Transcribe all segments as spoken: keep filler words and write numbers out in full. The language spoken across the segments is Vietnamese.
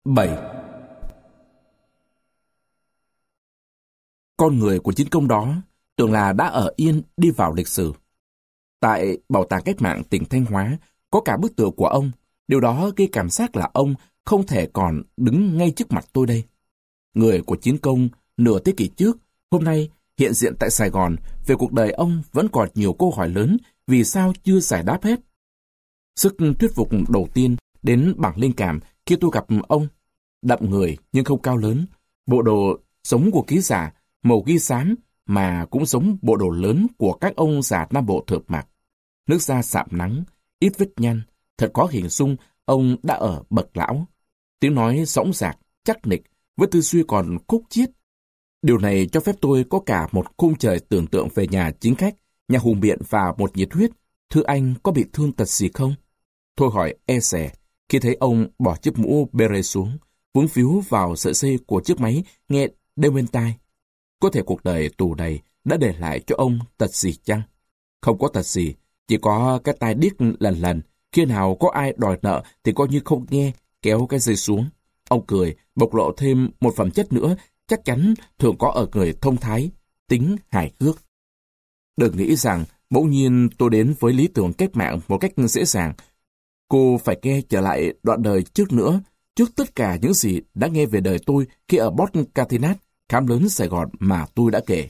bảy. Con người của chiến công đó tưởng là đã ở yên đi vào lịch sử. Tại Bảo tàng Cách mạng tỉnh Thanh Hóa có cả bức tượng của ông. Điều đó gây cảm giác là ông không thể còn đứng ngay trước mặt tôi đây. Người của chiến công nửa thế kỷ trước, hôm nay hiện diện tại Sài Gòn, về cuộc đời ông vẫn còn nhiều câu hỏi lớn vì sao chưa giải đáp hết. Sức thuyết phục đầu tiên đến bằng linh cảm khi tôi gặp ông. Đậm người nhưng không cao lớn, bộ đồ giống của ký giả, màu ghi xám mà cũng giống bộ đồ lớn của các ông già Nam Bộ thường mặc. Nước da sạm nắng, ít vết nhăn, thật khó hình dung ông đã ở bậc lão. Tiếng nói dõng dạc, chắc nịch, với tư duy còn khúc chiết. Điều này cho phép tôi có cả một khung trời tưởng tượng về nhà chính khách, nhà hùng biện và một nhiệt huyết. Thưa anh, có bị thương tật gì không? Tôi hỏi e dè khi thấy ông bỏ chiếc mũ beret xuống, vướng víu vào sợi dây của chiếc máy nghe đeo bên tai. Có thể cuộc đời tù đầy đã để lại cho ông tật gì chăng? Không có tật gì, chỉ có cái tai điếc lần lần, khi nào có ai đòi nợ thì coi như không nghe, kéo cái dây xuống. Ông cười, bộc lộ thêm một phẩm chất nữa, chắc chắn thường có ở người thông thái, tính hài hước. Đừng nghĩ rằng bỗng nhiên tôi đến với lý tưởng cách mạng một cách dễ dàng. Cô phải nghe trở lại đoạn đời trước nữa, trước tất cả những gì đã nghe về đời tôi khi ở Port Catinat, khám lớn Sài Gòn mà tôi đã kể.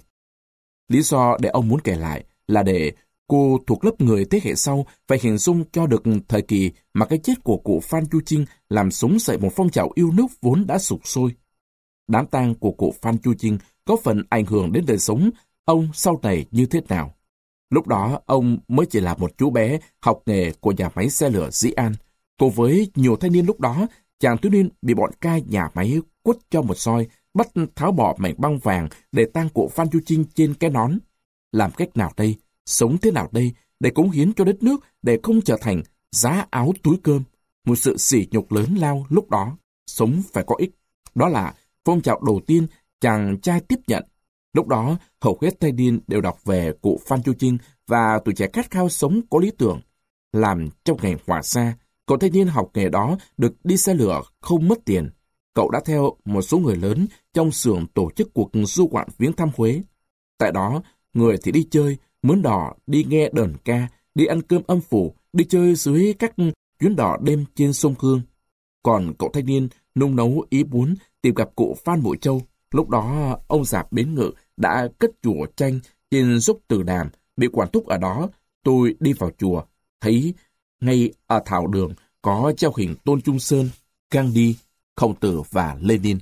Lý do để ông muốn kể lại là để cô thuộc lớp người thế hệ sau phải hình dung cho được thời kỳ mà cái chết của cụ Phan Chu Trinh làm sống dậy một phong trào yêu nước vốn đã sục sôi. Đám tang của cụ Phan Chu Trinh có phần ảnh hưởng đến đời sống ông sau này như thế nào. Lúc đó ông mới chỉ là một chú bé học nghề của nhà máy xe lửa Dĩ An. Cùng với nhiều thanh niên lúc đó, chàng thiếu niên bị bọn cai nhà máy quất cho một roi, bắt tháo bỏ mảnh băng vàng để tang cụ Phan Chu Trinh trên cái nón. Làm cách nào đây? Sống thế nào đây? Để cống hiến cho đất nước, để không trở thành giá áo túi cơm. Một sự sỉ nhục lớn lao lúc đó. Sống phải có ích. Đó là phong trào đầu tiên chàng trai tiếp nhận. Lúc đó, hầu hết thanh niên đều đọc về cụ Phan Chu Trinh và tuổi trẻ khát khao sống có lý tưởng. Làm trong ngành hỏa xa, cậu thanh niên học nghề đó được đi xe lửa không mất tiền. Cậu đã theo một số người lớn trong xưởng tổ chức cuộc du ngoạn viếng thăm Huế. Tại đó, người thì đi chơi, mướn đò, đi nghe đờn ca, đi ăn cơm âm phủ, đi chơi dưới các chuyến đò đêm trên sông Hương. Còn cậu thanh niên nung nấu ý muốn tìm gặp cụ Phan Bội Châu. Lúc đó, ông già Bến Ngự đã cất chùa tranh trên dốc Từ Đàm, bị quản thúc ở đó. Tôi đi vào chùa, thấy ngay ở thảo đường có treo hình Tôn Trung Sơn, Gandhi, Khổng Tử và Lenin.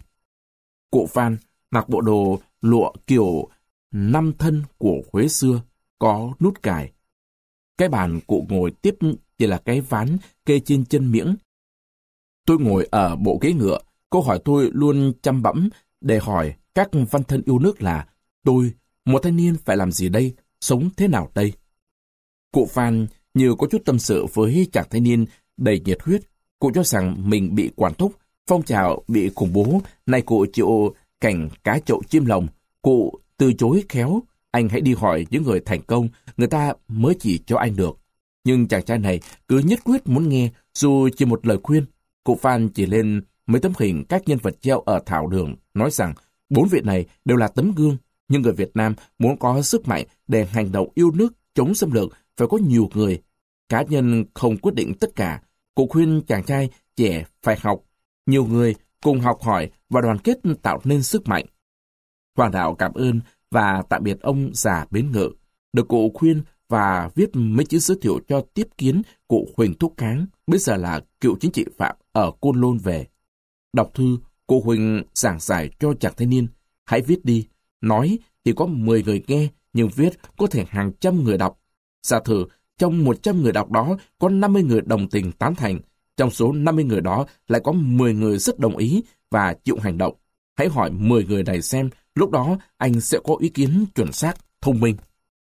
Cụ Phan mặc bộ đồ lụa kiểu năm thân của Huế xưa, có nút cài. Cái bàn cụ ngồi tiếp chỉ là cái ván kê trên chân miễng. Tôi ngồi ở bộ ghế ngựa, câu hỏi tôi luôn chăm bẵm để hỏi các văn thân yêu nước là tôi, một thanh niên phải làm gì đây, sống thế nào đây? Cụ Phan như có chút tâm sự với chàng thanh niên đầy nhiệt huyết. Cụ cho rằng mình bị quản thúc, phong trào bị khủng bố, nay cụ chịu cảnh cá chậu chim lồng. Cụ từ chối khéo, anh hãy đi hỏi những người thành công, người ta mới chỉ cho anh được. Nhưng chàng trai này cứ nhất quyết muốn nghe, dù chỉ một lời khuyên. Cụ Phan chỉ lên mấy tấm hình các nhân vật treo ở thảo đường, nói rằng bốn vị này đều là tấm gương, nhưng người Việt Nam muốn có sức mạnh để hành động yêu nước chống xâm lược phải có nhiều người. Cá nhân không quyết định tất cả. Cụ khuyên chàng trai trẻ phải học, nhiều người cùng học hỏi và đoàn kết tạo nên sức mạnh. Hoàng đạo cảm ơn và tạm biệt ông già Bến Ngự. Được cụ khuyên và viết mấy chữ giới thiệu cho tiếp kiến cụ Huỳnh Thúc Kháng, bây giờ là cựu chính trị phạm ở Côn Lôn về. Đọc thư, cụ Huỳnh giảng giải cho chàng thanh niên. Hãy viết đi. Nói thì có mười người nghe, nhưng viết có thể hàng trăm người đọc. Giả thử, trong một trăm người đọc đó có năm mươi người đồng tình tán thành. Trong số năm mươi người đó lại có mười người rất đồng ý và chịu hành động. Hãy hỏi mười người này xem, lúc đó anh sẽ có ý kiến chuẩn xác, thông minh.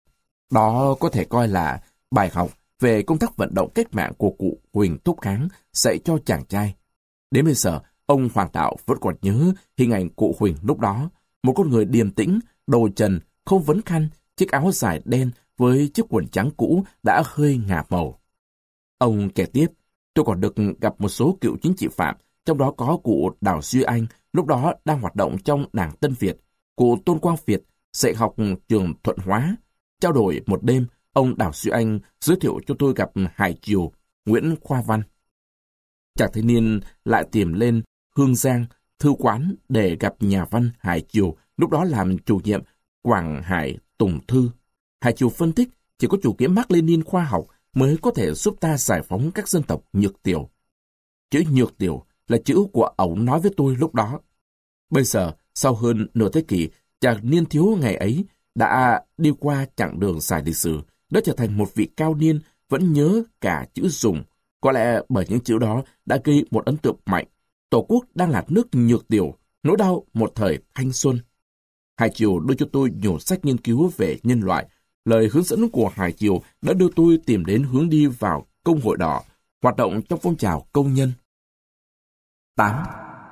Đó có thể coi là bài học về công tác vận động cách mạng của cụ Huỳnh Thúc Kháng dạy cho chàng trai. Đến bây giờ, ông Hoàng Đạo vẫn còn nhớ hình ảnh cụ Huỳnh lúc đó. Một con người điềm tĩnh, đầu trần, không vấn khăn, chiếc áo dài đen với chiếc quần trắng cũ đã hơi ngả màu. Ông kể tiếp, tôi còn được gặp một số cựu chính trị phạm, trong đó có cụ Đào Duy Anh, lúc đó đang hoạt động trong Đảng Tân Việt, cụ Tôn Quang Việt, dạy học trường Thuận Hóa. Trao đổi một đêm, ông Đào Duy Anh giới thiệu cho tôi gặp Hải Triều, Nguyễn Khoa Văn. Chàng thanh niên lại tìm lên Hương Giang, thư quán để gặp nhà văn Hải Triều, lúc đó làm chủ nhiệm Quảng Hải Tùng Thư. Hải Triều phân tích chỉ có chủ nghĩa Mác Lênin khoa học mới có thể giúp ta giải phóng các dân tộc nhược tiểu. Chữ nhược tiểu là chữ của ổng nói với tôi lúc đó. Bây giờ, sau hơn nửa thế kỷ, chàng niên thiếu ngày ấy đã đi qua chặng đường dài lịch sử, đã trở thành một vị cao niên vẫn nhớ cả chữ dùng. Có lẽ bởi những chữ đó đã gây một ấn tượng mạnh. Tổ quốc đang là nước nhược tiểu, nỗi đau một thời thanh xuân. Hải Triều đưa cho tôi nhiều sách nghiên cứu về nhân loại. Lời hướng dẫn của Hải Triều đã đưa tôi tìm đến hướng đi vào Công hội đỏ, hoạt động trong phong trào công nhân. tám.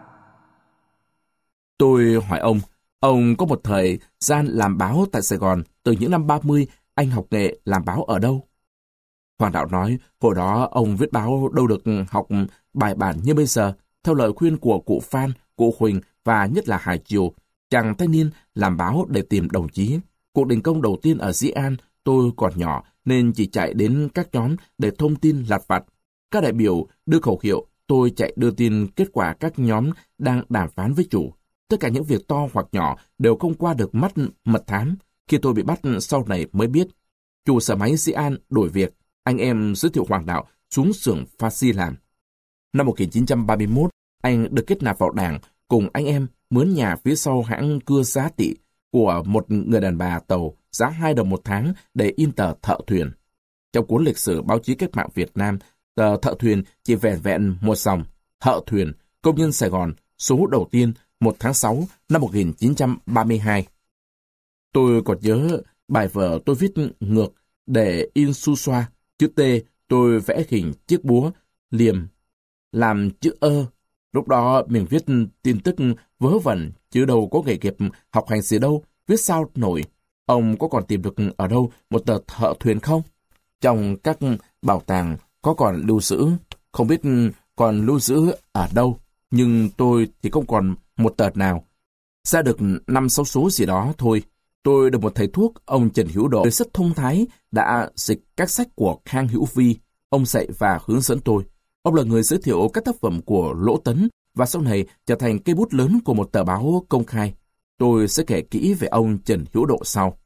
Tôi hỏi ông, ông có một thời gian làm báo tại Sài Gòn, từ những năm ba mươi, anh học nghề làm báo ở đâu? Hoàng Đạo nói, hồi đó ông viết báo đâu được học bài bản như bây giờ. Theo lời khuyên của cụ Phan, cụ Huỳnh và nhất là Hải Triều, chàng thanh niên làm báo để tìm đồng chí. Cuộc đình công đầu tiên ở Dĩ An, tôi còn nhỏ nên chỉ chạy đến các nhóm để thông tin lặt vặt. Các đại biểu đưa khẩu hiệu, tôi chạy đưa tin kết quả các nhóm đang đàm phán với chủ. Tất cả những việc to hoặc nhỏ đều không qua được mắt mật thám. Khi tôi bị bắt sau này mới biết, chủ sở máy Dĩ An đổi việc, anh em giới thiệu Hoàng Đạo xuống xưởng pha xi làm. Năm một nghìn chín trăm ba mươi mốt, anh được kết nạp vào đảng cùng anh em mướn nhà phía sau hãng cưa Giá Tị của một người đàn bà Tàu giá hai đồng một tháng để in tờ Thợ Thuyền. Trong cuốn lịch sử báo chí cách mạng Việt Nam, tờ Thợ Thuyền chỉ vẻn vẹn một dòng: Thợ Thuyền, công nhân Sài Gòn, số đầu tiên, một tháng sáu năm một nghìn chín trăm ba mươi hai. Tôi còn nhớ bài vở tôi viết ngược để in su xoa, chữ T tôi vẽ hình chiếc búa liềm làm chữ ơ. Lúc đó mình viết tin tức vớ vẩn, chứ đâu có nghề nghiệp học hành gì đâu, viết sao nổi. Ông có còn tìm được ở đâu một tờ Thợ Thuyền không? Trong các bảo tàng có còn lưu giữ, không biết còn lưu giữ ở đâu, nhưng tôi thì không còn một tờ nào. Ra được năm sáu số gì đó thôi. Tôi được một thầy thuốc, ông Trần Hữu Độ, rất thông thái, đã dịch các sách của Khang Hữu Vi. Ông dạy và hướng dẫn tôi. Ông là người giới thiệu các tác phẩm của Lỗ Tấn và sau này trở thành cây bút lớn của một tờ báo công khai. Tôi sẽ kể kỹ về ông Trần Hữu Độ sau.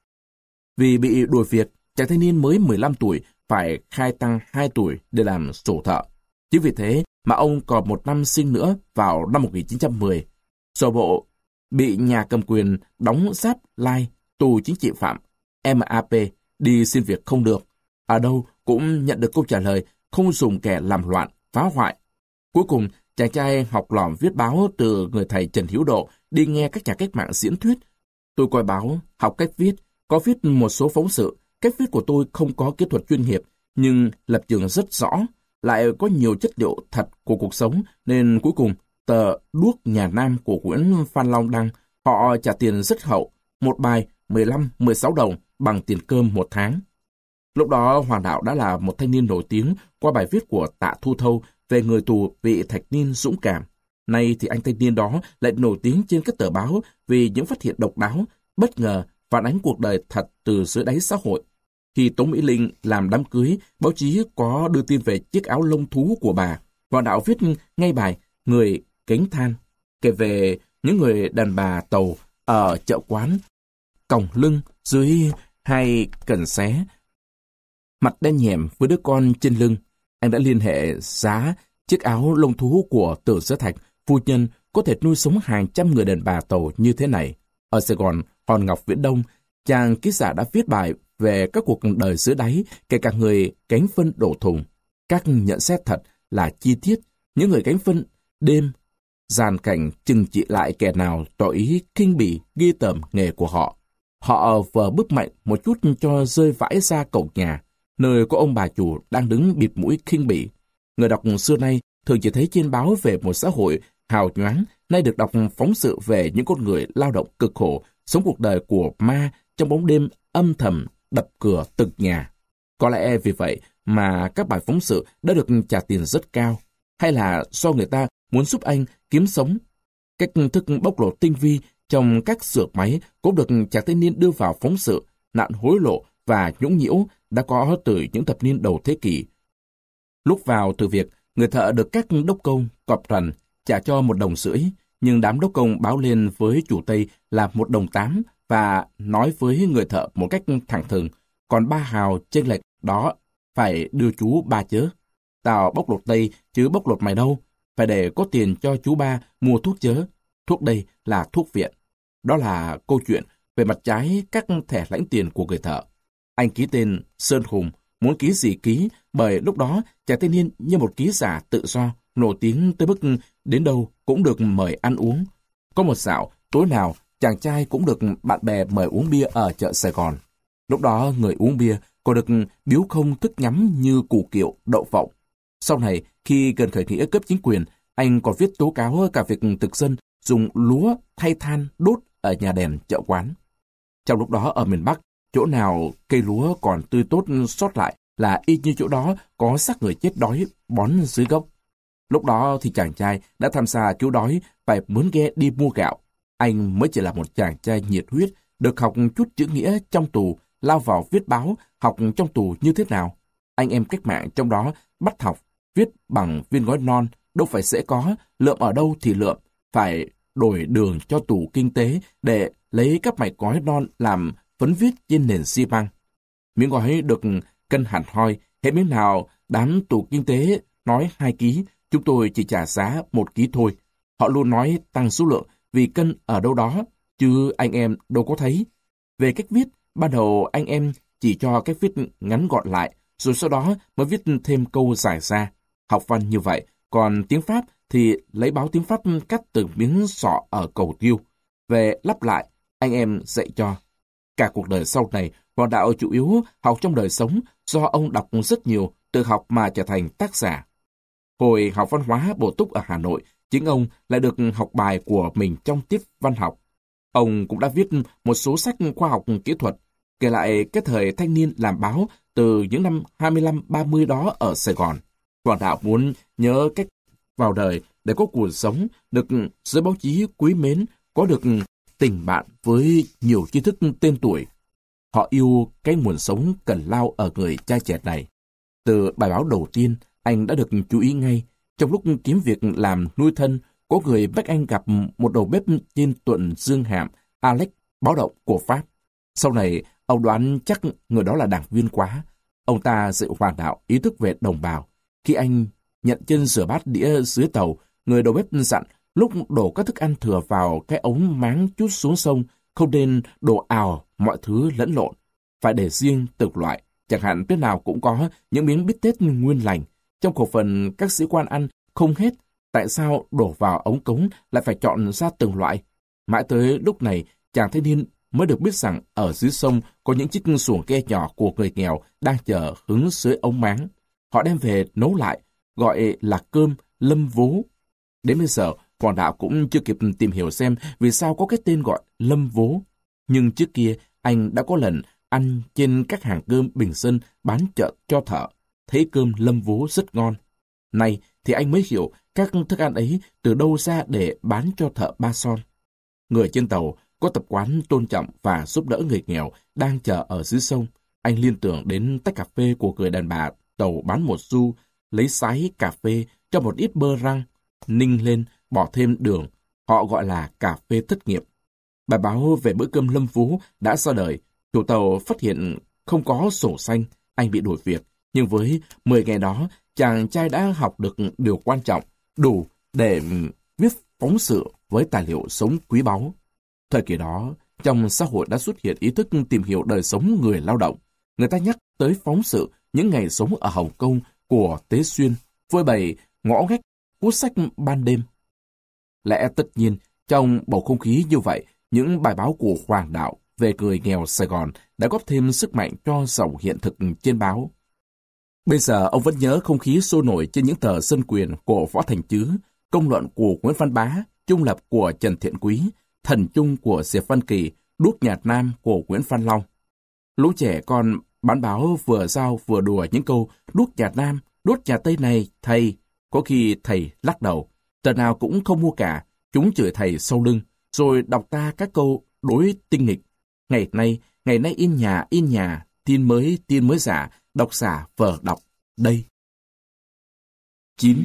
Vì bị đuổi việc, chàng thanh niên mới mười lăm tuổi phải khai tăng hai tuổi để làm sổ thợ. Chính vì thế mà ông còn một năm sinh nữa vào năm một nghìn chín trăm mười. Sổ bộ bị nhà cầm quyền đóng giáp lai, tù chính trị phạm, em a pê, đi xin việc không được. Ở đâu cũng nhận được câu trả lời không dùng kẻ làm loạn, phá hoại. Cuối cùng, chàng trai học lỏm viết báo từ người thầy Trần Hữu Độ đi nghe các nhà cách mạng diễn thuyết. Tôi coi báo, học cách viết, có viết một số phóng sự. Cách viết của tôi không có kỹ thuật chuyên nghiệp, nhưng lập trường rất rõ, lại có nhiều chất liệu thật của cuộc sống, nên cuối cùng tờ Đuốc Nhà Nam của Nguyễn Phan Long đăng, họ trả tiền rất hậu, một bài mười lăm mười sáu đồng bằng tiền cơm một tháng. Lúc đó Hoàng Đạo đã là một thanh niên nổi tiếng qua bài viết của Tạ Thu Thâu về người tù bị Thạch Niên dũng cảm. Nay thì anh thanh niên đó lại nổi tiếng trên các tờ báo vì những phát hiện độc đáo, bất ngờ phản ánh cuộc đời thật từ dưới đáy xã hội. Khi Tống Mỹ Linh làm đám cưới, báo chí có đưa tin về chiếc áo lông thú của bà. Hoàng Đạo viết ngay bài Người Cánh Than, kể về những người đàn bà Tàu ở chợ quán, còng lưng dưới hai cần xé, mặt đen nhẻm với đứa con trên lưng. Anh đã liên hệ giá chiếc áo lông thú của Từ Sở Thạch, phu nhân có thể nuôi sống hàng trăm người đàn bà Tàu như thế này. Ở Sài Gòn, Hòn Ngọc Viễn Đông, chàng ký giả đã viết bài về các cuộc đời dưới đáy, kể cả người cánh phân đổ thùng. Các nhận xét thật là chi tiết, những người cánh phân đêm, dàn cảnh chừng trị lại kẻ nào tỏ ý khinh bỉ, ghi tởm nghề của họ. Họ vờ bước mạnh một chút cho rơi vãi ra cổng nhà, nơi có ông bà chủ đang đứng bịt mũi khinh bỉ. Người đọc xưa nay thường chỉ thấy trên báo về một xã hội hào nhoáng, nay được đọc phóng sự về những con người lao động cực khổ, sống cuộc đời của ma trong bóng đêm âm thầm đập cửa từng nhà. Có lẽ vì vậy mà các bài phóng sự đã được trả tiền rất cao, hay là do người ta muốn giúp anh kiếm sống. Cách thức bóc lột tinh vi trong các xưởng máy cũng được chàng thanh niên đưa vào phóng sự, nạn hối lộ và nhũng nhiễu đã có từ những thập niên đầu thế kỷ. Lúc vào từ việc, người thợ được các đốc công, cọp rằn trả cho một đồng rưỡi, nhưng đám đốc công báo lên với chủ Tây là một đồng tám và nói với người thợ một cách thẳng thừng, còn ba hào chênh lệch đó phải đưa chú ba chớ. Tao bóc lột Tây chứ bóc lột mày đâu, phải để có tiền cho chú ba mua thuốc chớ. Thuốc đây là thuốc viện. Đó là câu chuyện về mặt trái các thẻ lãnh tiền của người thợ. Anh ký tên Sơn Hùng, muốn ký gì ký, bởi lúc đó chàng thanh niên như một ký giả tự do, nổi tiếng tới mức đến đâu cũng được mời ăn uống. Có một dạo, tối nào, chàng trai cũng được bạn bè mời uống bia ở chợ Sài Gòn. Lúc đó người uống bia còn được biếu không thức nhắm như củ kiệu, đậu phộng. Sau này, khi gần khởi nghĩa cấp chính quyền, anh còn viết tố cáo cả việc thực dân dùng lúa thay than đốt ở nhà đèn chợ quán. Trong lúc đó ở miền Bắc, chỗ nào cây lúa còn tươi tốt sót lại là y như chỗ đó có xác người chết đói bón dưới gốc. Lúc đó thì chàng trai đã tham gia cứu đói, phải mướn ghe đi mua gạo. Anh mới chỉ là một chàng trai nhiệt huyết, được học chút chữ nghĩa trong tù, lao vào viết báo, học trong tù như thế nào. Anh em cách mạng trong đó bắt học, viết bằng viên gói non, đâu phải dễ có, lượm ở đâu thì lượm, phải đổi đường cho tù kinh tế để lấy các mạch gói non làm phấn viết trên nền xi măng. Miếng gói được cân hẳn hoi, hết miếng nào đám tù kinh tế nói hai ký, chúng tôi chỉ trả giá một ký thôi. Họ luôn nói tăng số lượng vì cân ở đâu đó, chứ anh em đâu có thấy. Về cách viết, ban đầu anh em chỉ cho cách viết ngắn gọn lại, rồi sau đó mới viết thêm câu giải ra. Học văn như vậy, còn tiếng Pháp thì lấy báo tiếng Pháp cắt từng miếng sọ ở cầu tiêu. Về lắp lại, anh em dạy cho. Cả cuộc đời sau này, Hoàng Đạo chủ yếu học trong đời sống, do ông đọc rất nhiều, tự học mà trở thành tác giả. Hồi học văn hóa bổ túc ở Hà Nội, chính ông lại được học bài của mình trong tiết văn học. Ông cũng đã viết một số sách khoa học kỹ thuật, kể lại cái thời thanh niên làm báo từ những năm hai mươi lăm ba mươi đó ở Sài Gòn. Hoàng Đạo muốn nhớ cách vào đời để có cuộc sống, được giới báo chí quý mến, có được tình bạn với nhiều tri thức tên tuổi. Họ yêu cái nguồn sống cần lao ở người trai trẻ này. Từ bài báo đầu tiên, anh đã được chú ý ngay. Trong lúc kiếm việc làm nuôi thân, có người bắt anh gặp một đầu bếp trên tuần Dương Hàm, Alex, báo động của Pháp. Sau này, ông đoán chắc người đó là đảng viên quá. Ông ta dạy Hoàng Đạo ý thức về đồng bào. Khi anh nhận chân rửa bát đĩa dưới tàu, người đầu bếp dặn lúc đổ các thức ăn thừa vào cái ống máng chút xuống sông, không nên đổ ào mọi thứ lẫn lộn. Phải để riêng từng loại, chẳng hạn bếp nào cũng có những miếng bít tết nguyên lành. Trong khẩu phần các sĩ quan ăn không hết, tại sao đổ vào ống cống lại phải chọn ra từng loại? Mãi tới lúc này, chàng thanh niên mới được biết rằng ở dưới sông có những chiếc xuồng ghe nhỏ của người nghèo đang chờ hứng dưới ống máng. Họ đem về nấu lại, gọi là cơm lâm vố. Đến bây giờ, Hoàng Đạo cũng chưa kịp tìm hiểu xem vì sao có cái tên gọi lâm vố. Nhưng trước kia, anh đã có lần ăn trên các hàng cơm bình dân bán chợ cho thợ, thấy cơm lâm vố rất ngon. Nay thì anh mới hiểu các thức ăn ấy từ đâu ra để bán cho thợ Ba Son. Người trên tàu có tập quán tôn trọng và giúp đỡ người nghèo đang chờ ở dưới sông. Anh liên tưởng đến tách cà phê của người đàn bà tàu bán một xu, lấy sái cà phê cho một ít bơ rang, ninh lên, bỏ thêm đường. Họ gọi là cà phê thất nghiệp. Bài báo về bữa cơm lâm vố đã ra đời. Chủ tàu phát hiện không có sổ xanh, anh bị đổi việc. Nhưng với mười ngày đó, chàng trai đã học được điều quan trọng, đủ để viết phóng sự với tài liệu sống quý báu. Thời kỳ đó, trong xã hội đã xuất hiện ý thức tìm hiểu đời sống người lao động. Người ta nhắc tới phóng sự những ngày sống ở Hồng Kông của Tế Xuyên, phơi bày ngõ ngách, cuốn sách ban đêm. Lẽ tất nhiên, trong bầu không khí như vậy, những bài báo của Hoàng Đạo về người nghèo Sài Gòn đã góp thêm sức mạnh cho dòng hiện thực trên báo. Bây giờ ông vẫn nhớ không khí sôi nổi trên những tờ Dân Quyền của Võ Thành Chứ, Công luận của Nguyễn Văn Bá, Trung lập của Trần Thiện Quý, Thần Trung của Diệp Văn Kỳ, Đuốc Nhạt Nam của Nguyễn Văn Long. Lũ trẻ con bán báo vừa giao vừa đùa những câu Đuốc Nhạt Nam, đốt nhà Tây này, thầy. Có khi thầy lắc đầu. Tờ nào cũng không mua cả, chúng chửi thầy sau lưng, rồi đọc ta các câu đối tinh nghịch. Ngày nay, ngày nay in nhà, in nhà, tin mới, tin mới giả, đọc giả, vờ đọc. Đây. chín.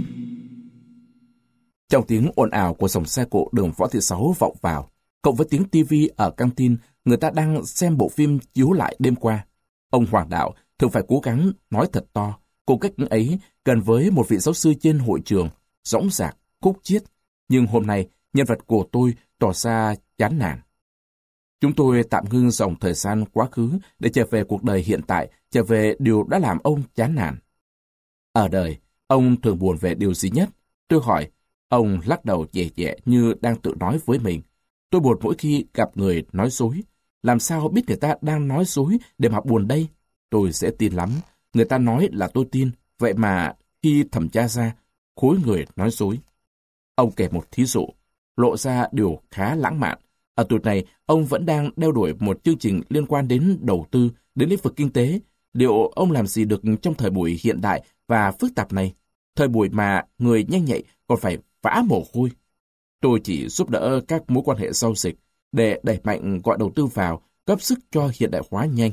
Trong tiếng ồn ào của dòng xe cộ đường Võ Thị Sáu vọng vào, cộng với tiếng tivi ở căng tin, người ta đang xem bộ phim chiếu lại đêm qua. Ông Hoàng Đạo thường phải cố gắng nói thật to, cùng cách ấy gần với một vị giáo sư trên hội trường, dõng dạc, khúc chiết. Nhưng hôm nay, nhân vật của tôi tỏ ra chán nản. Chúng tôi tạm ngưng dòng thời gian quá khứ để trở về cuộc đời hiện tại, trở về điều đã làm ông chán nản. Ở đời, ông thường buồn về điều gì nhất? Tôi hỏi. Ông lắc đầu nhẹ nhẹ như đang tự nói với mình. Tôi buồn mỗi khi gặp người nói dối. Làm sao biết người ta đang nói dối để mà buồn đây? Tôi sẽ tin lắm. Người ta nói là tôi tin. Vậy mà khi thẩm tra ra, khối người nói dối. Ông kể một thí dụ, lộ ra điều khá lãng mạn. Ở tuổi này, ông vẫn đang đeo đuổi một chương trình liên quan đến đầu tư, đến lĩnh vực kinh tế. Liệu ông làm gì được trong thời buổi hiện đại và phức tạp này? Thời buổi mà người nhanh nhạy còn phải vã mồ hôi. Tôi chỉ giúp đỡ các mối quan hệ giao dịch để đẩy mạnh gọi đầu tư vào, cấp sức cho hiện đại hóa nhanh.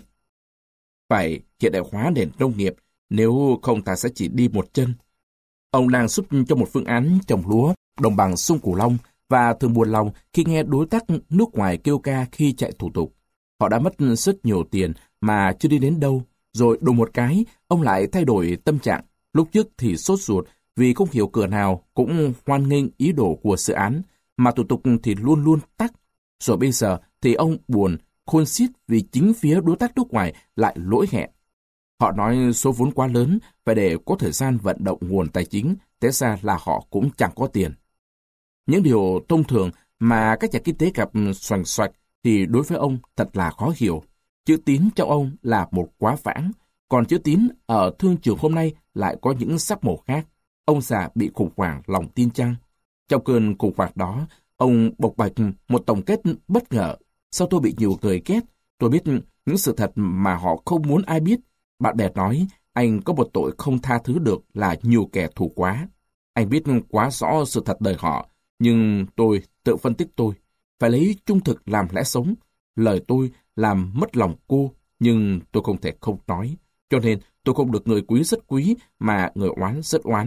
Phải hiện đại hóa nền nông nghiệp, nếu không ta sẽ chỉ đi một chân. Ông đang giúp cho một phương án trồng lúa đồng bằng sông Cửu Long và thường buồn lòng khi nghe đối tác nước ngoài kêu ca khi chạy thủ tục. Họ đã mất rất nhiều tiền mà chưa đi đến đâu, rồi đùng một cái, ông lại thay đổi tâm trạng. Lúc trước thì sốt ruột vì không hiểu cửa nào cũng hoan nghênh ý đồ của dự án, mà thủ tục thì luôn luôn tắc. Rồi bây giờ thì ông buồn, khôn xiết vì chính phía đối tác nước ngoài lại lỗi hẹn. Họ nói số vốn quá lớn, phải để có thời gian vận động nguồn tài chính, thế ra là họ cũng chẳng có tiền. Những điều thông thường mà các nhà kinh tế gặp xoành xoạch thì đối với ông thật là khó hiểu. Chữ tín trong ông là một quá vãng, còn chữ tín ở thương trường hôm nay lại có những sắc màu khác. Ông già bị khủng hoảng lòng tin chăng? Trong cơn khủng hoảng đó, ông bộc bạch một tổng kết bất ngờ. Sao tôi bị nhiều người ghét? Tôi biết những sự thật mà họ không muốn ai biết. Bạn bè nói, anh có một tội không tha thứ được là nhiều kẻ thù quá. Anh biết quá rõ sự thật đời họ, nhưng tôi tự phân tích tôi. Phải lấy trung thực làm lẽ sống. Lời tôi làm mất lòng cô, nhưng tôi không thể không nói. Cho nên tôi không được người quý rất quý, mà người oán rất oán.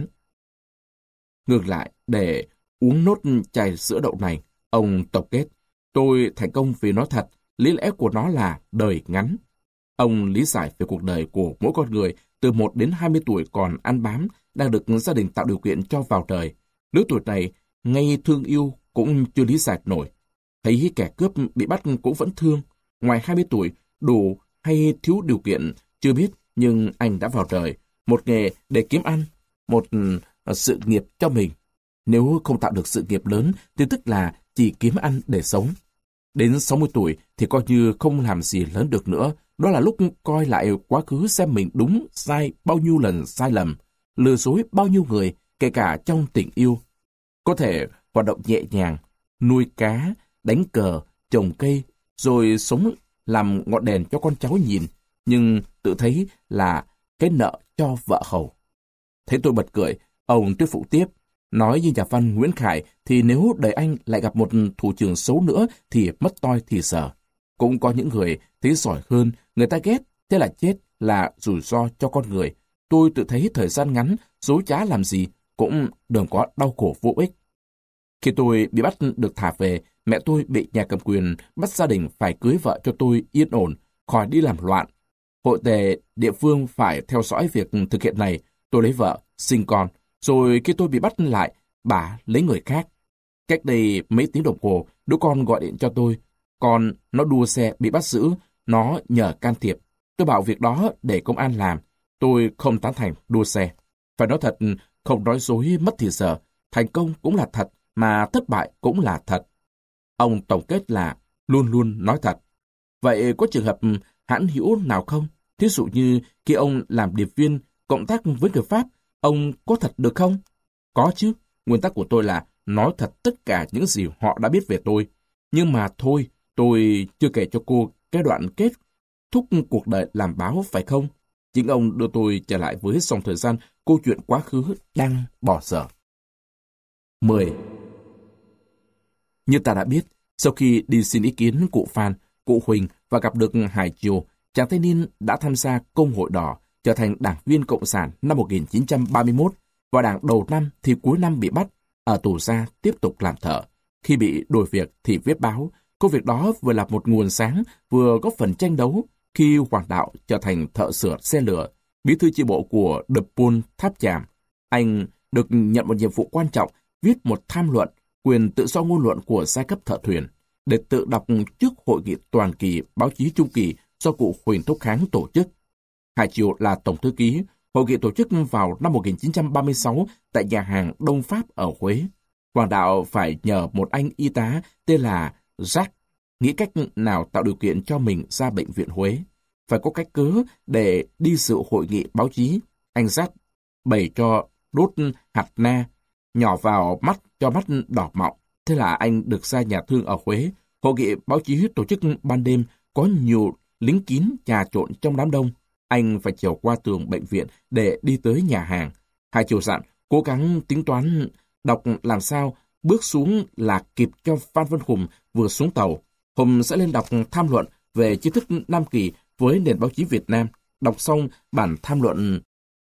Ngược lại, để uống nốt chai sữa đậu này, ông tổng kết. Tôi thành công vì nói thật, lý lẽ của nó là đời ngắn. Ông lý giải về cuộc đời của mỗi con người từ một đến hai mươi tuổi còn ăn bám, đang được gia đình tạo điều kiện cho vào đời. Lứa tuổi này, ngay thương yêu cũng chưa lý giải nổi. Thấy kẻ cướp bị bắt cũng vẫn thương. Ngoài hai mươi tuổi, đủ hay thiếu điều kiện, chưa biết, nhưng anh đã vào đời. Một nghề để kiếm ăn, một sự nghiệp cho mình. Nếu không tạo được sự nghiệp lớn, thì tức là chỉ kiếm ăn để sống. Đến sáu mươi tuổi thì coi như không làm gì lớn được nữa. Đó là lúc coi lại quá khứ xem mình đúng, sai, bao nhiêu lần sai lầm, lừa dối bao nhiêu người, kể cả trong tình yêu. Có thể hoạt động nhẹ nhàng, nuôi cá, đánh cờ, trồng cây, rồi sống làm ngọn đèn cho con cháu nhìn, nhưng tự thấy là cái nợ cho vợ hầu. Thấy tôi bật cười, ông thuyết phục tiếp. Nói như nhà văn Nguyễn Khải thì nếu đời anh lại gặp một thủ trưởng xấu nữa thì mất toi thì sợ. Cũng có những người thấy giỏi hơn, người ta ghét, thế là chết, là rủi ro cho con người. Tôi tự thấy thời gian ngắn, dối trá làm gì, cũng đừng có đau khổ vô ích. Khi tôi bị bắt được thả về, mẹ tôi bị nhà cầm quyền bắt gia đình phải cưới vợ cho tôi yên ổn, khỏi đi làm loạn. Hội tề địa phương phải theo dõi việc thực hiện này, tôi lấy vợ, sinh con. Rồi khi tôi bị bắt lại, bà lấy người khác. Cách đây mấy tiếng đồng hồ, đứa con gọi điện cho tôi. Con nó đua xe bị bắt giữ, nó nhờ can thiệp. Tôi bảo việc đó để công an làm. Tôi không tán thành đua xe. Phải nói thật, không nói dối mất thì giờ. Thành công cũng là thật, mà thất bại cũng là thật. Ông tổng kết là luôn luôn nói thật. Vậy có trường hợp hãn hữu nào không? Thí dụ như khi ông làm điệp viên, cộng tác với người Pháp, ông có thật được không? Có chứ. Nguyên tắc của tôi là nói thật tất cả những gì họ đã biết về tôi. Nhưng mà thôi, tôi chưa kể cho cô cái đoạn kết thúc cuộc đời làm báo phải không? Chính ông đưa tôi trở lại với dòng thời gian câu chuyện quá khứ đang bỏ dở. mười. Như ta đã biết, sau khi đi xin ý kiến cụ Phan, cụ Huỳnh và gặp được Hải Triều, chàng thanh niên đã tham gia Công hội đỏ, trở thành đảng viên Cộng sản năm một nghìn chín trăm ba mươi mốt, và đảng đầu năm thì cuối năm bị bắt, ở tù ra tiếp tục làm thợ. Khi bị đổi việc thì viết báo, công việc đó vừa là một nguồn sáng, vừa góp phần tranh đấu. Khi Hoàng Đạo trở thành thợ sửa xe lửa, bí thư chi bộ của The Pool Tháp Chàm, anh được nhận một nhiệm vụ quan trọng, viết một tham luận quyền tự do ngôn luận của giai cấp thợ thuyền, để tự đọc trước hội nghị toàn kỳ báo chí trung kỳ do cụ Huỳnh Thúc Kháng tổ chức. Hải Triều là tổng thư ký. Hội nghị tổ chức vào năm một nghìn chín trăm ba mươi sáu tại nhà hàng Đông Pháp ở Huế. Hoàng Đạo phải nhờ một anh y tá tên là Jacques nghĩ cách nào tạo điều kiện cho mình ra bệnh viện Huế. Phải có cách cớ để đi dự hội nghị báo chí. Anh Jacques bày cho đốt hạt na nhỏ vào mắt cho mắt đỏ mọng. Thế là anh được ra nhà thương ở Huế. Hội nghị báo chí tổ chức ban đêm, có nhiều lính kín trà trộn trong đám đông. Anh phải trèo qua tường bệnh viện để đi tới nhà hàng. Hải Triều dặn cố gắng tính toán đọc làm sao bước xuống là kịp cho Phan Văn Hùng vừa xuống tàu. Hùng sẽ lên đọc tham luận về tri thức Nam Kỳ với nền báo chí Việt Nam. Đọc xong bản tham luận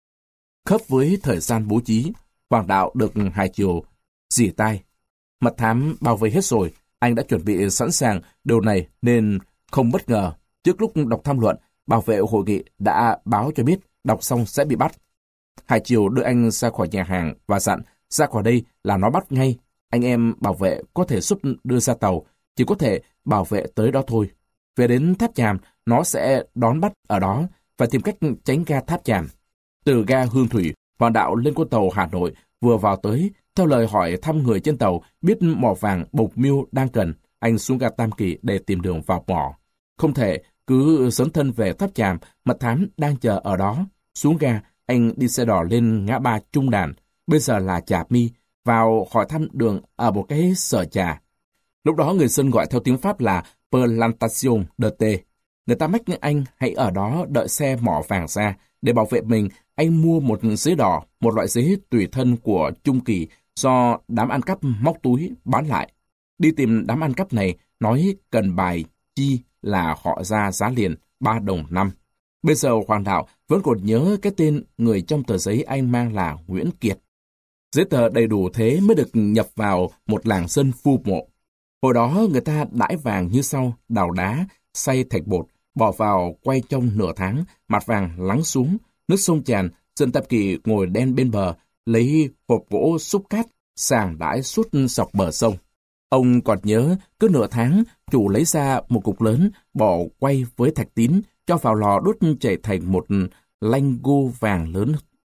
khớp với thời gian bố trí, Hoàng Đạo được Hải Triều dỉ tai. Mật thám bao vây hết rồi, anh đã chuẩn bị sẵn sàng điều này nên không bất ngờ. Trước lúc đọc tham luận, bảo vệ hội nghị đã báo cho biết đọc xong sẽ bị bắt. Hải Triều đưa anh ra khỏi nhà hàng và dặn ra khỏi đây là nó bắt ngay. Anh em bảo vệ có thể giúp đưa ra tàu, chỉ có thể bảo vệ tới đó thôi. Về đến Tháp Chàm, nó sẽ đón bắt ở đó và tìm cách tránh ga Tháp Chàm. Từ ga Hương Thủy, Hoàng Đạo lên con tàu Hà Nội, vừa vào tới, theo lời hỏi thăm người trên tàu, biết mỏ vàng Bộc Miêu đang cần, anh xuống ga Tam Kỳ để tìm đường vào mỏ. Không thể cứ sấn thân về Tháp Chàm, mật thám đang chờ ở đó. Xuống ga, anh đi xe đỏ lên ngã ba Trung Đàn, bây giờ là Trà My, vào hỏi thăm đường ở một cái sở trà. Lúc đó người dân gọi theo tiếng Pháp là Plantation de Thé. Người ta mách anh hãy ở đó đợi xe mỏ vàng ra. Để bảo vệ mình, anh mua một giấy đỏ, một loại giấy tùy thân của Trung Kỳ do đám ăn cắp móc túi bán lại. Đi tìm đám ăn cắp này, nói cần bài chi là họ ra giá liền ba đồng năm. Bây giờ Hoàng Đạo vẫn còn nhớ cái tên người trong tờ giấy anh mang là Nguyễn Kiệt. Giấy tờ đầy đủ thế mới được nhập vào một làng dân phu mộ. Hồi đó người ta đãi vàng như sau: đào đá, xay thạch bột, bỏ vào quay trong nửa tháng, mặt vàng lắng xuống, nước sông tràn, dân Tam Kỳ ngồi đen bên bờ, lấy hộp gỗ xúc cát, sàng đãi suốt dọc bờ sông. Ông còn nhớ, cứ nửa tháng, chủ lấy ra một cục lớn, bỏ quay với thạch tín, cho vào lò đốt chảy thành một lanh gô vàng lớn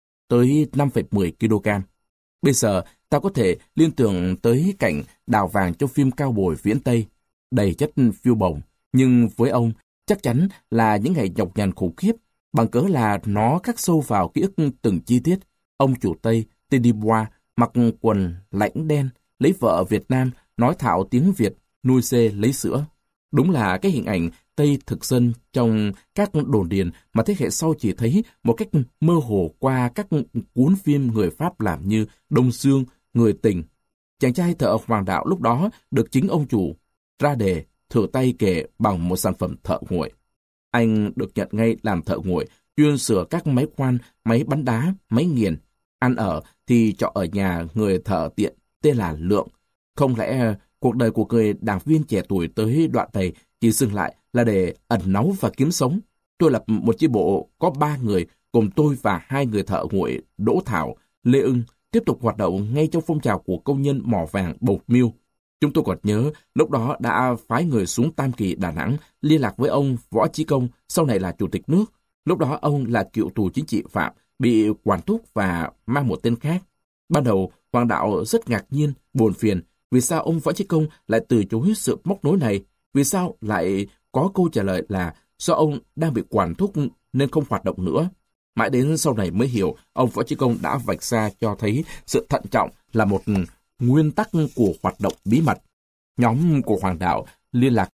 tới năm phẩy mười ki lô gam. Bây giờ, ta có thể liên tưởng tới cảnh đào vàng trong phim Cao Bồi Viễn Tây, đầy chất phiêu bồng. Nhưng với ông, chắc chắn là những ngày nhọc nhằn khủng khiếp, bằng cớ là nó khắc sâu vào ký ức từng chi tiết. Ông chủ Tây, tên đi boa, mặc quần lãnh đen, lấy vợ Việt Nam, nói thạo tiếng Việt, nuôi dê lấy sữa. Đúng là cái hình ảnh Tây thực dân trong các đồn điền mà thế hệ sau chỉ thấy một cách mơ hồ qua các cuốn phim người Pháp làm như Đông Dương, Người Tình. Chàng trai thợ Hoàng Đạo lúc đó được chính ông chủ ra đề thử tay kể bằng một sản phẩm thợ nguội. Anh được nhận ngay làm thợ nguội, chuyên sửa các máy khoan, máy bắn đá, máy nghiền. Ăn ở thì trọ ở nhà người thợ tiện tên là Lượng. Không lẽ cuộc đời của người đảng viên trẻ tuổi tới đoạn này chỉ dừng lại là để ẩn náu và kiếm sống? Tôi lập một chi bộ có ba người, gồm tôi và hai người thợ nguội Đỗ Thảo, Lê Ưng, tiếp tục hoạt động ngay trong phong trào của công nhân mỏ vàng Bộc Miêu. Chúng tôi còn nhớ, lúc đó đã phái người xuống Tam Kỳ, Đà Nẵng, liên lạc với ông Võ Chí Công, sau này là Chủ tịch nước. Lúc đó ông là cựu tù chính trị phạm, bị quản thúc và mang một tên khác. Ban đầu, Hoàng Đạo rất ngạc nhiên, buồn phiền, vì sao ông Võ Chí Công lại từ chối sự móc nối này? Vì sao lại có câu trả lời là do ông đang bị quản thúc nên không hoạt động nữa? Mãi đến sau này mới hiểu, ông Võ Chí Công đã vạch ra cho thấy sự thận trọng là một nguyên tắc của hoạt động bí mật. Nhóm của Hoàng Đạo liên lạc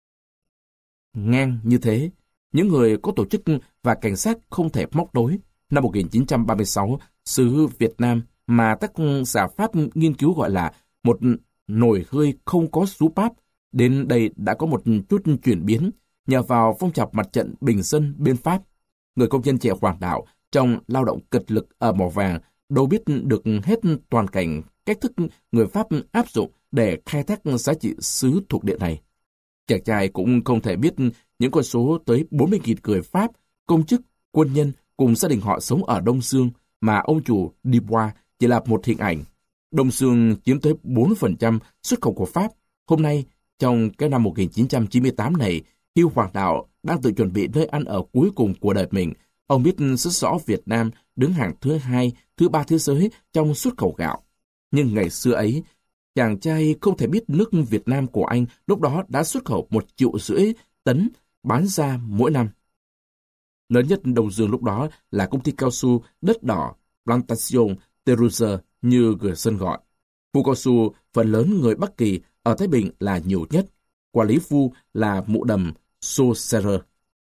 ngang như thế. Những người có tổ chức và cảnh sát không thể móc nối. Năm một nghìn chín trăm ba mươi sáu, xứ Việt Nam mà tác giả Pháp nghiên cứu gọi là một nồi hơi không có sú Pháp. Đến đây đã có một chút chuyển biến nhờ vào phong trào mặt trận bình dân bên Pháp. Người công nhân trẻ Hoàng Đạo trong lao động cật lực ở mỏ vàng đâu biết được hết toàn cảnh cách thức người Pháp áp dụng để khai thác giá trị xứ thuộc địa này. Chàng trai cũng không thể biết những con số tới bốn mươi nghìn người Pháp, công chức, quân nhân cùng gia đình họ sống ở Đông Dương mà ông chủ Dubois chỉ là một hình ảnh. Đông Dương chiếm tới bốn phần trăm xuất khẩu của Pháp. Hôm nay, trong cái năm một nghìn chín trăm chín mươi tám này, khi Hoàng Đạo đang tự chuẩn bị nơi ăn ở cuối cùng của đời mình, ông biết rất rõ Việt Nam đứng hàng thứ hai, thứ ba thế giới trong xuất khẩu gạo. Nhưng ngày xưa ấy, chàng trai không thể biết nước Việt Nam của anh lúc đó đã xuất khẩu một triệu rưỡi tấn bán ra mỗi năm. Lớn nhất Đông Dương lúc đó là công ty cao su đất đỏ Plantation Terruse như người dân gọi. Phu cao su phần lớn người Bắc Kỳ ở Thái Bình là nhiều nhất. Quản lý phu là mụ đầm Saussure.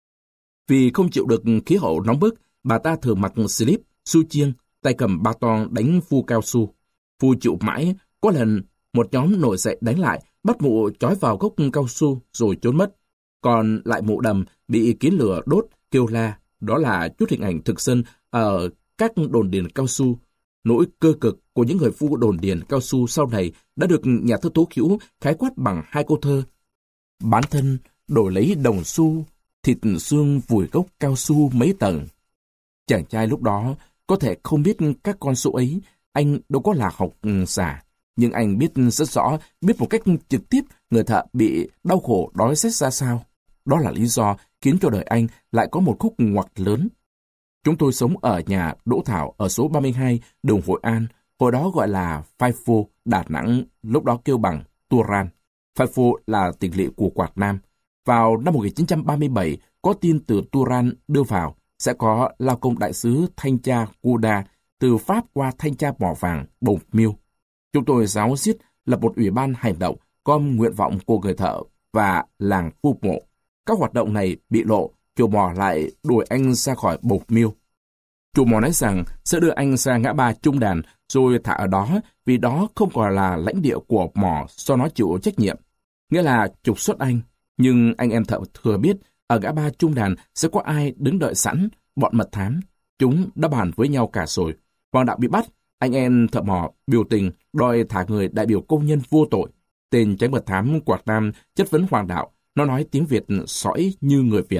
Vì không chịu được khí hậu nóng bức, bà ta thường mặc slip, su chiêng, tay cầm ba ton đánh phu cao su. Phu chịu mãi, có lần một nhóm nổi dậy đánh lại, bắt mụ trói vào gốc cao su rồi trốn mất. Còn lại mụ đầm bị kiến lửa đốt, kêu la. Đó là chút hình ảnh thực dân ở các đồn điền cao su. Nỗi cơ cực của những người phu đồn điền cao su sau này đã được nhà thơ Tố Khữu khái quát bằng hai câu thơ. Bán thân đổi lấy đồng xu, thịt xương vùi gốc cao su mấy tầng. Chàng trai lúc đó có thể không biết các con số ấy, anh đâu có là học giả, nhưng anh biết rất rõ, biết một cách trực tiếp người thợ bị đau khổ đói rét ra sao. Đó là lý do khiến cho đời anh lại có một khúc ngoặt lớn. Chúng tôi sống ở nhà Đỗ Thảo ở số ba mươi hai đường Hội An, hồi đó gọi là Phai Phô, Đà Nẵng, lúc đó kêu bằng Turan. Phai Phô là tỉnh lỵ của Quảng Nam. Vào năm một nghìn chín trăm ba mươi bảy, có tin từ Turan đưa vào sẽ có lao công đại sứ thanh tra Cuda từ Pháp qua thanh tra mỏ vàng Bồng Miêu. Chúng tôi giáo diết lập một ủy ban hành động com nguyện vọng của người thợ và làng phu mộ. Các hoạt động này bị lộ, chủ mỏ lại đuổi anh ra khỏi Bồng Miêu. Chủ mỏ nói rằng sẽ đưa anh ra ngã ba Trung Đàn rồi thả ở đó vì đó không còn là lãnh địa của mỏ do nó chịu trách nhiệm. Nghĩa là trục xuất anh. Nhưng anh em thợ thừa biết ở ngã ba Trung Đàn sẽ có ai đứng đợi sẵn, bọn mật thám. Chúng đã bàn với nhau cả rồi. Hoàng Đạo bị bắt, anh em thợ mỏ biểu tình đòi thả người đại biểu công nhân vô tội. Tên tránh mật thám Quảng Nam chất vấn Hoàng Đạo, nó nói tiếng Việt sõi như người Việt.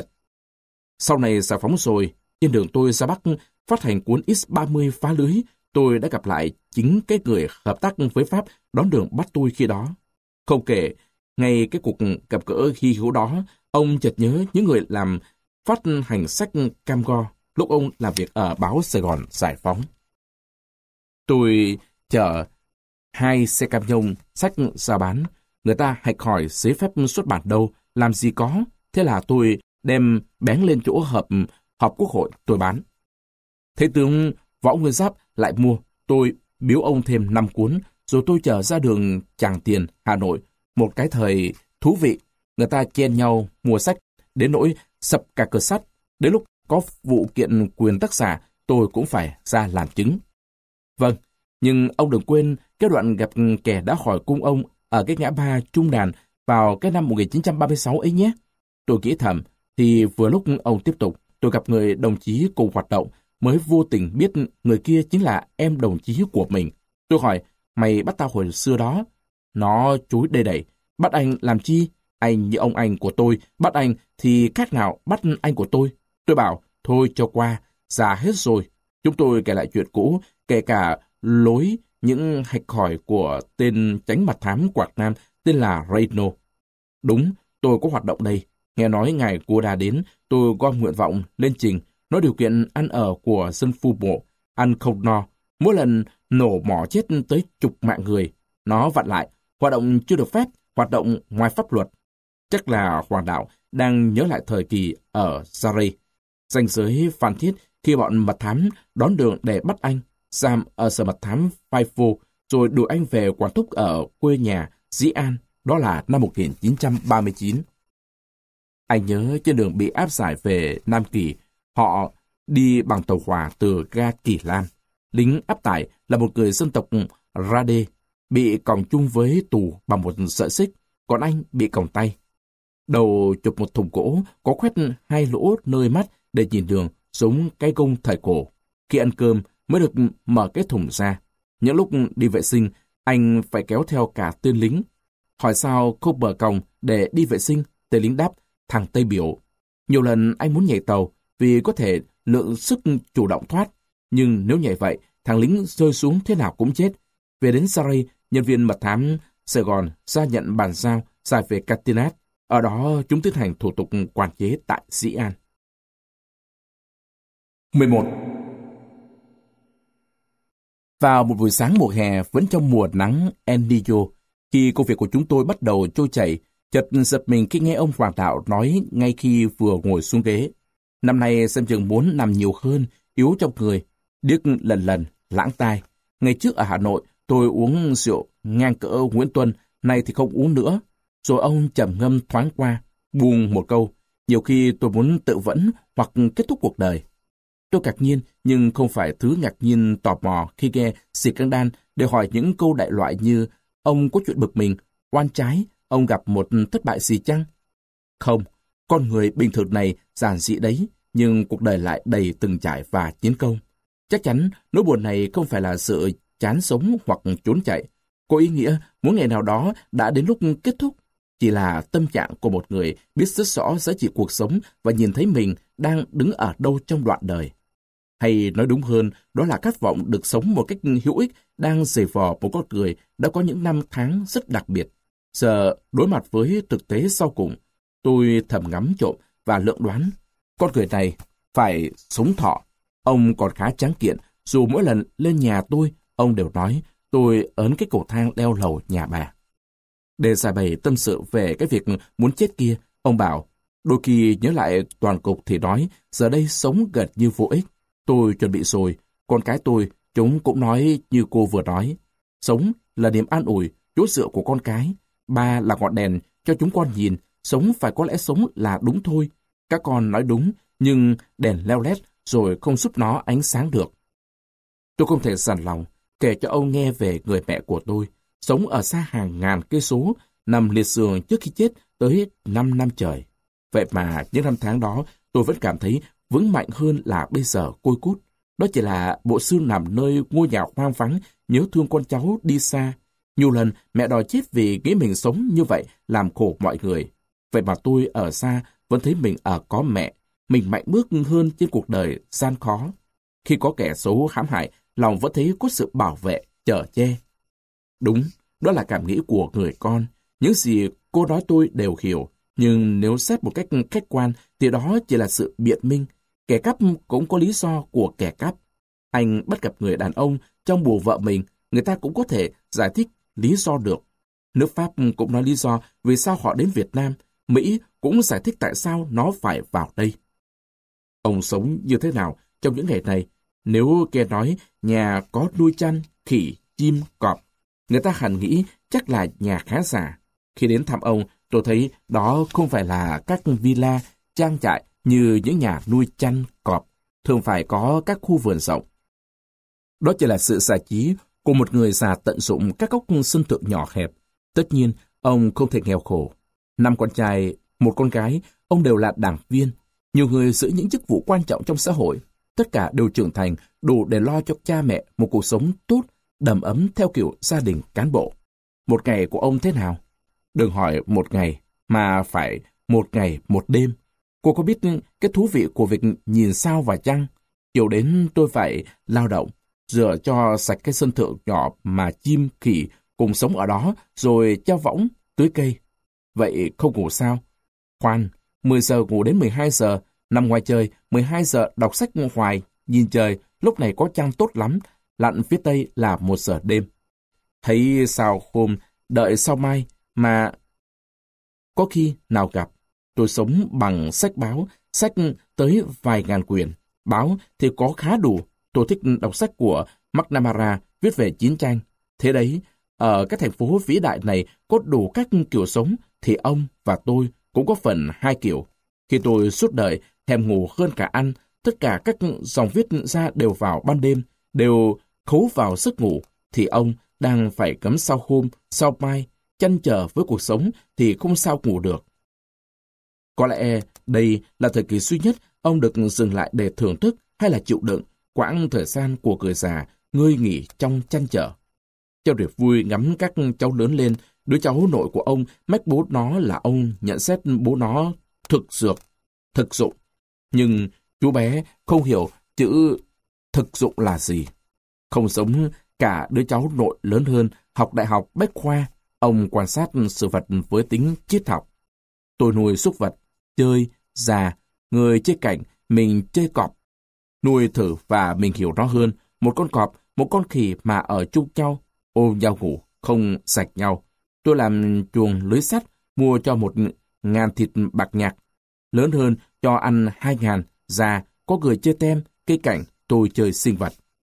Sau này giải phóng rồi, trên đường tôi ra Bắc phát hành cuốn X ba mươi phá lưới, tôi đã gặp lại chính cái người hợp tác với Pháp đón đường bắt tôi khi đó. Không kể, ngay cái cuộc gặp gỡ hy hữu đó, ông chợt nhớ những người làm phát hành sách cam go lúc ông làm việc ở báo Sài Gòn Giải Phóng. Tôi chở hai xe cam nhông sách ra bán, người ta hạch hỏi giấy phép xuất bản đâu, làm gì có, thế là tôi đem bén lên chỗ họp họp Quốc hội tôi bán. Thế tướng Võ Nguyên Giáp lại mua, tôi biếu ông thêm năm cuốn, rồi tôi chở ra đường Tràng Tiền, Hà Nội. Một cái thời thú vị, người ta chen nhau mua sách, đến nỗi sập cả cửa sắt. Đến lúc có vụ kiện quyền tác giả, tôi cũng phải ra làm chứng. Vâng, nhưng ông đừng quên cái đoạn gặp kẻ đã hỏi cung ông ở cái ngã ba Trung Đàn vào cái năm một nghìn chín trăm ba mươi sáu ấy nhé. Tôi nghĩ thầm, thì vừa lúc ông tiếp tục, tôi gặp người đồng chí cùng hoạt động, mới vô tình biết người kia chính là em đồng chí của mình. Tôi hỏi, mày bắt tao hồi xưa đó? Nó chúi đầy đẩy, bắt anh làm chi? Anh như ông anh của tôi, bắt anh thì khác nào bắt anh của tôi? Tôi bảo, thôi cho qua, già hết rồi. Chúng tôi kể lại chuyện cũ, kể cả lối những hạch hỏi của tên tránh mật thám Quảng Nam tên là Reyno. Đúng, tôi có hoạt động đây. Nghe nói ngài Cuda đến, tôi gom nguyện vọng lên trình, nói điều kiện ăn ở của dân phu mộ, ăn không no. Mỗi lần nổ mỏ chết tới chục mạng người. Nó vặn lại, hoạt động chưa được phép, hoạt động ngoài pháp luật. Chắc là Hoàng Đạo đang nhớ lại thời kỳ ở Zaire, ranh giới Phan Thiết khi bọn mật thám đón đường để bắt anh, giam ở sở mật thám Phai Phô, rồi đuổi anh về quản thúc ở quê nhà Dĩ An, đó là năm một nghìn chín trăm ba mươi chín. Anh nhớ trên đường bị áp giải về Nam Kỳ, họ đi bằng tàu hỏa từ ga Kỳ Lam. Lính áp tải là một người dân tộc Rade. bị còng chung với tù bằng một sợi xích, còn anh bị còng tay. Đầu chụp một thùng gỗ có khoét hai lỗ nơi mắt để nhìn đường, giống cái cung thời cổ. Khi ăn cơm mới được mở cái thùng ra. Những lúc đi vệ sinh, anh phải kéo theo cả tên lính. Hỏi sao không bờ còng để đi vệ sinh, tên lính đáp, thằng Tây biểu. Nhiều lần anh muốn nhảy tàu vì có thể lượng sức chủ động thoát. Nhưng nếu nhảy vậy, thằng lính rơi xuống thế nào cũng chết. Về đến Saray, nhân viên mật thám Sài Gòn ra nhận bàn giao giải về Catinat. Ở đó chúng tiến hành thủ tục quản chế tại Dĩ An. mười một. Vào một buổi sáng mùa hè vẫn trong mùa nắng El Niño, khi công việc của chúng tôi bắt đầu trôi chảy, chợt giật mình khi nghe ông Hoàng đạo nói ngay khi vừa ngồi xuống ghế. Năm nay xem chừng muốn nằm nhiều hơn, yếu trong người, điếc lần lần, lãng tai. Ngày trước ở Hà Nội, tôi uống rượu ngang cỡ Nguyễn Tuân, nay thì không uống nữa. Rồi ông trầm ngâm thoáng qua, buông một câu, nhiều khi tôi muốn tự vẫn hoặc kết thúc cuộc đời. Tôi ngạc nhiên, nhưng không phải thứ ngạc nhiên tò mò khi nghe scandal để hỏi những câu đại loại như ông có chuyện bực mình, oan trái, ông gặp một thất bại gì chăng? Không, con người bình thường này giản dị đấy, nhưng cuộc đời lại đầy từng trải và chiến công. Chắc chắn nỗi buồn này không phải là sự chán sống hoặc trốn chạy, có ý nghĩa muốn ngày nào đó đã đến lúc kết thúc. Chỉ là tâm trạng của một người biết rất rõ giá trị cuộc sống và nhìn thấy mình đang đứng ở đâu trong đoạn đời. Hay nói đúng hơn, đó là khát vọng được sống một cách hữu ích đang giày vò một con người đã có những năm tháng rất đặc biệt. Giờ đối mặt với thực tế sau cùng, tôi thầm ngắm trộm và lượng đoán. Con người này phải sống thọ. Ông còn khá tráng kiện, dù mỗi lần lên nhà tôi, ông đều nói tôi ớn cái cầu thang leo lầu nhà bà. Để giải bày tâm sự về cái việc muốn chết kia, ông bảo, đôi khi nhớ lại toàn cục thì nói, giờ đây sống gần như vô ích. Tôi chuẩn bị rồi, con cái tôi, chúng cũng nói như cô vừa nói. Sống là niềm an ủi, chỗ dựa của con cái. Ba là ngọn đèn cho chúng con nhìn, sống phải có lẽ sống là đúng thôi. Các con nói đúng, nhưng đèn leo lét rồi không giúp nó ánh sáng được. Tôi không thể dằn lòng kể cho ông nghe về người mẹ của tôi, sống ở xa hàng ngàn cây số, nằm liệt giường trước khi chết tới năm năm trời. Vậy mà những năm tháng đó tôi vẫn cảm thấy vững mạnh hơn là bây giờ côi cút. Đó chỉ là bộ xương nằm nơi ngôi nhà hoang vắng, nhớ thương con cháu đi xa. Nhiều lần mẹ đòi chết vì nghĩ mình sống như vậy làm khổ mọi người. Vậy mà tôi ở xa vẫn thấy mình ở có mẹ, mình mạnh bước hơn trên cuộc đời gian khó. Khi có kẻ xấu hãm hại, lòng vẫn thấy có sự bảo vệ, chở che. Đúng, đó là cảm nghĩ của người con. Những gì cô nói tôi đều hiểu. Nhưng nếu xét một cách khách quan thì đó chỉ là sự biện minh. Kẻ cắp cũng có lý do của kẻ cắp. Anh bắt gặp người đàn ông trong bùa vợ mình, người ta cũng có thể giải thích lý do được. Nước Pháp cũng nói lý do vì sao họ đến Việt Nam. Mỹ cũng giải thích tại sao nó phải vào đây. Ông sống như thế nào trong những ngày này? Nếu nghe nói nhà có nuôi chăn, khỉ, chim, cọp, người ta hẳn nghĩ chắc là nhà khá giả. Khi đến thăm ông, tôi thấy đó không phải là các villa, trang trại như những nhà nuôi chăn, cọp, thường phải có các khu vườn rộng. Đó chỉ là sự xà chí của một người già tận dụng các góc sân thượng nhỏ hẹp. Tất nhiên, ông không thể nghèo khổ. Năm con trai, một con gái, ông đều là đảng viên. Nhiều người giữ những chức vụ quan trọng trong xã hội. Tất cả đều trưởng thành, đủ để lo cho cha mẹ một cuộc sống tốt, đầm ấm theo kiểu gia đình cán bộ. Một ngày của ông thế nào? Đừng hỏi một ngày, mà phải một ngày một đêm. Cô có biết cái thú vị của việc nhìn sao và trăng? Chiều đến tôi phải lao động, rửa cho sạch cái sân thượng nhỏ mà chim, khỉ cùng sống ở đó, rồi treo võng, tưới cây. Vậy không ngủ sao? Khoan, mười giờ ngủ đến mười hai giờ, nằm ngoài trời, mười hai giờ đọc sách hoài, nhìn trời, lúc này có trăng tốt lắm, lặn phía tây là một giờ đêm. Thấy sao hôm, đợi sau mai, mà có khi nào gặp. Tôi sống bằng sách báo, sách tới vài ngàn quyển. Báo thì có khá đủ. Tôi thích đọc sách của McNamara viết về chiến tranh. Thế đấy, ở các thành phố vĩ đại này có đủ các kiểu sống, thì ông và tôi cũng có phần hai kiểu. Khi tôi suốt đời thèm ngủ hơn cả ăn, tất cả các dòng viết ra đều vào ban đêm, đều khấu vào giấc ngủ, thì ông đang phải cấm sau hôm, sau mai, chăn trở với cuộc sống thì không sao ngủ được. Có lẽ đây là thời kỳ duy nhất ông được dừng lại để thưởng thức hay là chịu đựng quãng thời gian của người già ngơi nghỉ trong chăn trở. Châu Điệp vui ngắm các cháu lớn lên. Đứa cháu nội của ông mách bố nó là ông nhận xét bố nó thực dược, thực dụng. Nhưng chú bé không hiểu chữ thực dụng là gì. Không giống cả đứa cháu nội lớn hơn, học đại học Bách Khoa, ông quan sát sự vật với tính triết học. Tôi nuôi súc vật, chơi, già, người chơi cảnh, mình chơi cọp. Nuôi thử và mình hiểu nó hơn. Một con cọp, một con khỉ mà ở chung nhau, ôm nhau ngủ, không sạch nhau. Tôi làm chuồng lưới sắt, mua cho một ngàn thịt bạc nhạc. Lớn hơn, cho ăn hai ngàn, già, có người chơi tem, cây cảnh, tôi chơi sinh vật.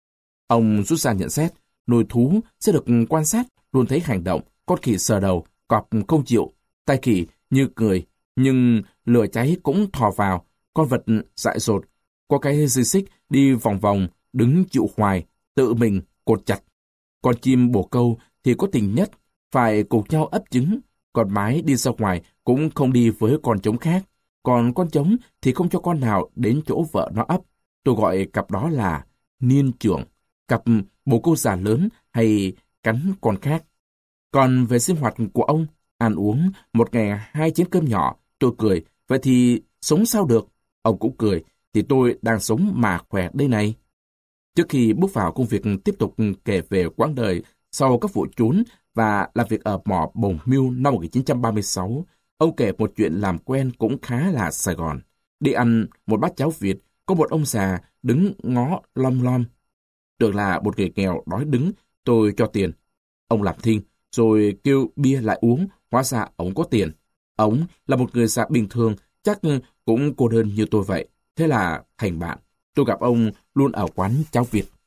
Ông rút ra nhận xét, nuôi thú sẽ được quan sát, luôn thấy hành động, con khỉ sờ đầu, cọp không chịu, tai khỉ như cười, nhưng lửa cháy cũng thò vào, con vật dại dột, có cái dây xích đi vòng vòng, đứng chịu hoài, tự mình cột chặt. Con chim bồ câu thì có tình nhất, phải cùng nhau ấp trứng, con mái đi ra ngoài cũng không đi với con trống khác, còn con trống thì không cho con nào đến chỗ vợ nó ấp. Tôi gọi cặp đó là niên trưởng, cặp bồ câu già lớn hay cắn con khác. Còn về sinh hoạt của ông, ăn uống, một ngày hai chén cơm nhỏ, tôi cười, vậy thì sống sao được? Ông cũng cười, thì tôi đang sống mà khỏe đây này. Trước khi bước vào công việc tiếp tục kể về quãng đời sau các vụ trốn và làm việc ở mỏ Bồng Miêu năm một nghìn chín trăm ba mươi sáu, ông kể một chuyện làm quen cũng khá là Sài Gòn. Đi ăn một bát cháo Việt, có một ông già đứng ngó lom lom. Tưởng là một người nghèo đói đứng, tôi cho tiền. Ông làm thinh, rồi kêu bia lại uống, hóa ra ông có tiền. Ông là một người già bình thường, chắc cũng cô đơn như tôi vậy. Thế là thành bạn. Tôi gặp ông luôn ở quán cháo Việt.